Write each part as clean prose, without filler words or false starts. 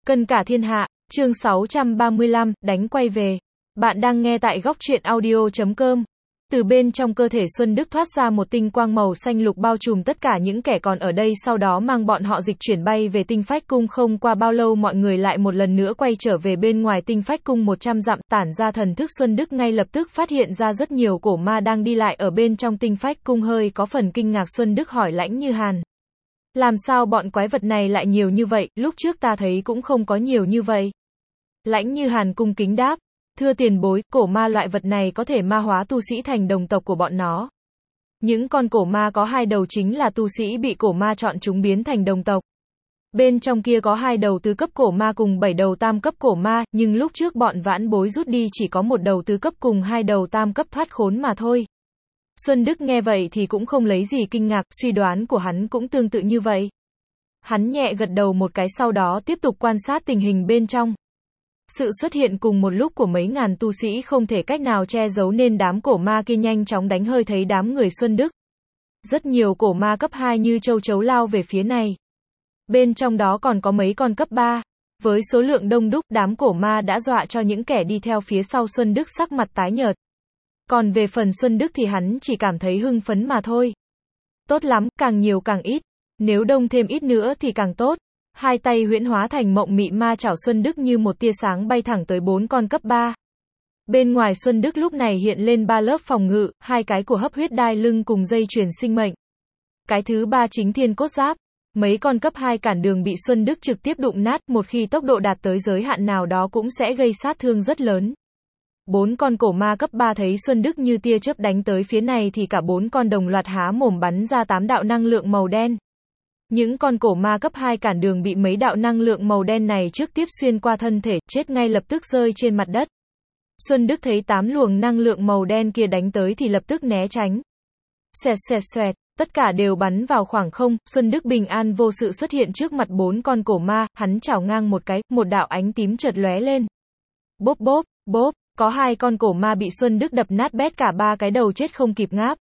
Cân cả thiên hạ, chương 635, đánh quay về. Bạn đang nghe tại góc truyện audio.com. Từ bên trong cơ thể Xuân Đức thoát ra một tinh quang màu xanh lục bao trùm tất cả những kẻ còn ở đây, sau đó mang bọn họ dịch chuyển bay về tinh phách cung. Không qua bao lâu mọi người lại một lần nữa quay trở về bên ngoài tinh phách cung 100 dặm, tản ra thần thức. Xuân Đức ngay lập tức phát hiện ra rất nhiều cổ ma đang đi lại ở bên trong tinh phách cung, hơi có phần kinh ngạc. Xuân Đức hỏi Lãnh Như Hàn. Làm sao bọn quái vật này lại nhiều như vậy, lúc trước ta thấy cũng không có nhiều như vậy. Lãnh Như Hàn cung kính đáp. Thưa tiền bối, cổ ma loại vật này có thể ma hóa tu sĩ thành đồng tộc của bọn nó. Những con cổ ma có 2 đầu chính là tu sĩ bị cổ ma chọn chúng biến thành đồng tộc. Bên trong kia có 2 đầu tứ cấp cổ ma cùng 7 đầu tam cấp cổ ma, nhưng lúc trước bọn vãn bối rút đi chỉ có 1 đầu tứ cấp cùng 2 đầu tam cấp thoát khốn mà thôi. Xuân Đức nghe vậy thì cũng không lấy gì kinh ngạc, suy đoán của hắn cũng tương tự như vậy. Hắn nhẹ gật đầu một cái, sau đó tiếp tục quan sát tình hình bên trong. Sự xuất hiện cùng một lúc của mấy ngàn tu sĩ không thể cách nào che giấu nên đám cổ ma kia nhanh chóng đánh hơi thấy đám người Xuân Đức. Rất nhiều cổ ma cấp 2 như châu chấu lao về phía này. Bên trong đó còn có mấy con cấp 3. Với số lượng đông đúc, đám cổ ma đã dọa cho những kẻ đi theo phía sau Xuân Đức sắc mặt tái nhợt. Còn về phần Xuân Đức thì hắn chỉ cảm thấy hưng phấn mà thôi. Tốt lắm, càng nhiều càng ít. Nếu đông thêm ít nữa thì càng tốt. Hai tay huyễn hóa thành mộng mị ma chảo, Xuân Đức như một tia sáng bay thẳng tới 4 con cấp 3. Bên ngoài Xuân Đức lúc này hiện lên 3 lớp phòng ngự, 2 cái của hấp huyết đai lưng cùng dây chuyền sinh mệnh. Cái thứ 3 chính thiên cốt giáp. Mấy con cấp 2 cản đường bị Xuân Đức trực tiếp đụng nát, một khi tốc độ đạt tới giới hạn nào đó cũng sẽ gây sát thương rất lớn. 4 con cổ ma cấp 3 thấy Xuân Đức như tia chớp đánh tới phía này thì cả 4 con đồng loạt há mồm bắn ra 8 đạo năng lượng màu đen. Những con cổ ma cấp 2 cản đường bị mấy đạo năng lượng màu đen này trước tiếp xuyên qua thân thể, chết ngay lập tức rơi trên mặt đất. Xuân Đức thấy 8 luồng năng lượng màu đen kia đánh tới thì lập tức né tránh. Xoẹt xoẹt xoẹt, tất cả đều bắn vào khoảng không. Xuân Đức bình an vô sự xuất hiện trước mặt 4 con cổ ma, hắn chảo ngang một cái, một đạo ánh tím chợt lóe lên. Bốp bốp, bốp, có 2 con cổ ma bị Xuân Đức đập nát bét cả 3 cái đầu, chết không kịp ngáp.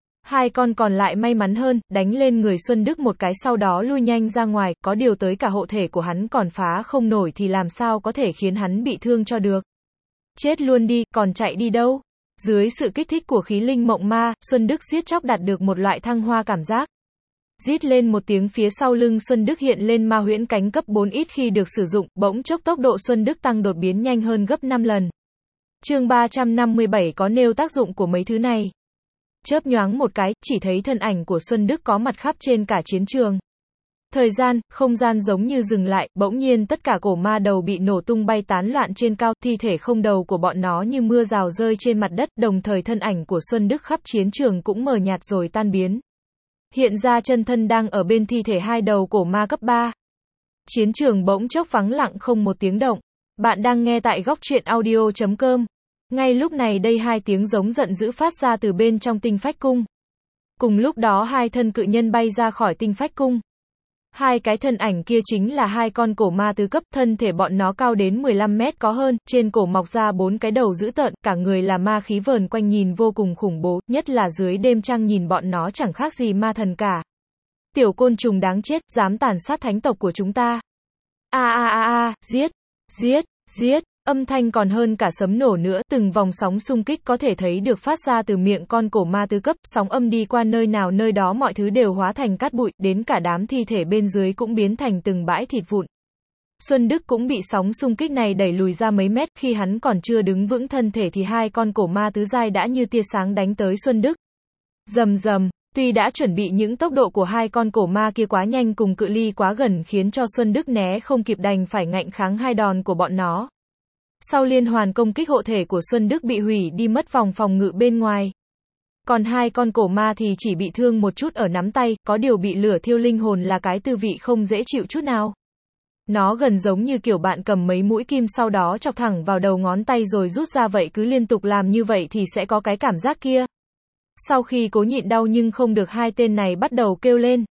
2 con còn lại may mắn hơn, đánh lên người Xuân Đức một cái sau đó lui nhanh ra ngoài, có điều tới cả hộ thể của hắn còn phá không nổi thì làm sao có thể khiến hắn bị thương cho được. Chết luôn đi, còn chạy đi đâu? Dưới sự kích thích của khí linh mộng ma, Xuân Đức giết chóc đạt được một loại thăng hoa cảm giác. Rít lên một tiếng, phía sau lưng Xuân Đức hiện lên ma huyễn cánh cấp 4, ít khi được sử dụng, bỗng chốc tốc độ Xuân Đức tăng đột biến nhanh hơn gấp 5 lần. Chương 357 có nêu tác dụng của mấy thứ này. Chớp nhoáng một cái, chỉ thấy thân ảnh của Xuân Đức có mặt khắp trên cả chiến trường. Thời gian, không gian giống như dừng lại, bỗng nhiên tất cả cổ ma đầu bị nổ tung bay tán loạn trên cao, thi thể không đầu của bọn nó như mưa rào rơi trên mặt đất, đồng thời thân ảnh của Xuân Đức khắp chiến trường cũng mờ nhạt rồi tan biến. Hiện ra chân thân đang ở bên thi thể 2 đầu cổ ma cấp 3. Chiến trường bỗng chốc vắng lặng không một tiếng động. Bạn đang nghe tại góc truyện audio.com. Ngay lúc này đây 2 tiếng giống giận dữ phát ra từ bên trong tinh phách cung. Cùng lúc đó 2 thân cự nhân bay ra khỏi tinh phách cung. 2 cái thân ảnh kia chính là 2 con cổ ma tứ cấp, thân thể bọn nó cao đến 15 mét có hơn, trên cổ mọc ra 4 cái đầu dữ tợn, cả người là ma khí vờn quanh nhìn vô cùng khủng bố, nhất là dưới đêm trăng nhìn bọn nó chẳng khác gì ma thần cả. Tiểu côn trùng đáng chết, dám tàn sát thánh tộc của chúng ta. Giết, giết, giết. Âm thanh còn hơn cả sấm nổ nữa, từng vòng sóng xung kích có thể thấy được phát ra từ miệng con cổ ma tứ cấp, sóng âm đi qua nơi nào nơi đó mọi thứ đều hóa thành cát bụi, đến cả đám thi thể bên dưới cũng biến thành từng bãi thịt vụn. Xuân Đức cũng bị sóng xung kích này đẩy lùi ra mấy mét, khi hắn còn chưa đứng vững thân thể thì 2 con cổ ma tứ giai đã như tia sáng đánh tới Xuân Đức. Rầm rầm. Tuy đã chuẩn bị những tốc độ của 2 con cổ ma kia quá nhanh cùng cự ly quá gần khiến cho Xuân Đức né không kịp, đành phải ngạnh kháng 2 đòn của bọn nó. Sau liên hoàn công kích, hộ thể của Xuân Đức bị hủy đi mất vòng phòng ngự bên ngoài. Còn 2 con cổ ma thì chỉ bị thương một chút ở nắm tay, có điều bị lửa thiêu linh hồn là cái tư vị không dễ chịu chút nào. Nó gần giống như kiểu bạn cầm mấy mũi kim sau đó chọc thẳng vào đầu ngón tay rồi rút ra vậy, cứ liên tục làm như vậy thì sẽ có cái cảm giác kia. Sau khi cố nhịn đau nhưng không được, 2 tên này bắt đầu kêu lên.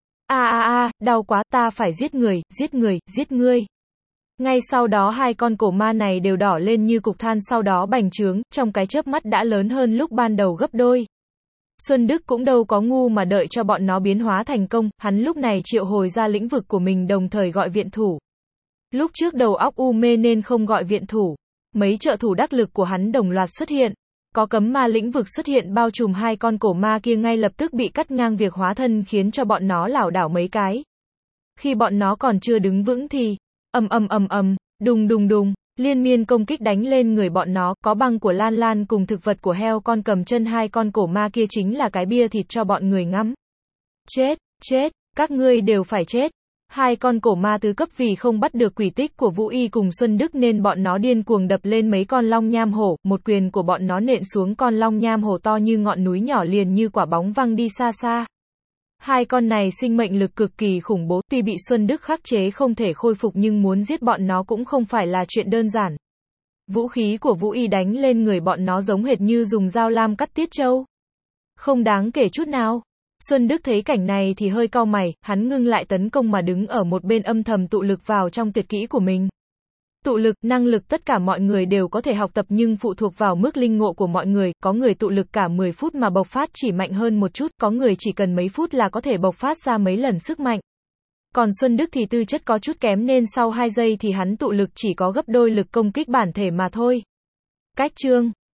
Đau quá, ta phải giết người, giết người, giết ngươi. Ngay sau đó 2 con cổ ma này đều đỏ lên như cục than, sau đó bành trướng, trong cái chớp mắt đã lớn hơn lúc ban đầu gấp đôi. Xuân Đức cũng đâu có ngu mà đợi cho bọn nó biến hóa thành công, hắn lúc này triệu hồi ra lĩnh vực của mình đồng thời gọi viện thủ. Lúc trước đầu óc u mê nên không gọi viện thủ. Mấy trợ thủ đắc lực của hắn đồng loạt xuất hiện. Có cấm ma lĩnh vực xuất hiện bao trùm hai con cổ ma kia ngay lập tức bị cắt ngang việc hóa thân khiến cho bọn nó lảo đảo mấy cái. Khi bọn nó còn chưa đứng vững thì, đùng đùng đùng, liên miên công kích đánh lên người bọn nó, có băng của Lan Lan cùng thực vật của heo con cầm chân hai con cổ ma kia chính là cái bia thịt cho bọn người ngắm. Chết, chết, các ngươi đều phải chết. Hai con cổ ma tứ cấp vì không bắt được quỷ tích của Vũ Y cùng Xuân Đức nên bọn nó điên cuồng đập lên mấy con long nham hổ, một quyền của bọn nó nện xuống con long nham hổ to như ngọn núi nhỏ liền như quả bóng văng đi xa xa. Hai con này sinh mệnh lực cực kỳ khủng bố, tuy bị Xuân Đức khắc chế không thể khôi phục nhưng muốn giết bọn nó cũng không phải là chuyện đơn giản. Vũ khí của Vũ Y đánh lên người bọn nó giống hệt như dùng dao lam cắt tiết trâu. Không đáng kể chút nào. Xuân Đức thấy cảnh này thì hơi cau mày, hắn ngưng lại tấn công mà đứng ở một bên âm thầm tụ lực vào trong tuyệt kỹ của mình. Tụ lực, năng lực tất cả mọi người đều có thể học tập nhưng phụ thuộc vào mức linh ngộ của mọi người, có người tụ lực cả 10 phút mà bộc phát chỉ mạnh hơn một chút, có người chỉ cần mấy phút là có thể bộc phát ra mấy lần sức mạnh. Còn Xuân Đức thì tư chất có chút kém nên sau 2 giây thì hắn tụ lực chỉ có gấp đôi lực công kích bản thể mà thôi. Cách chương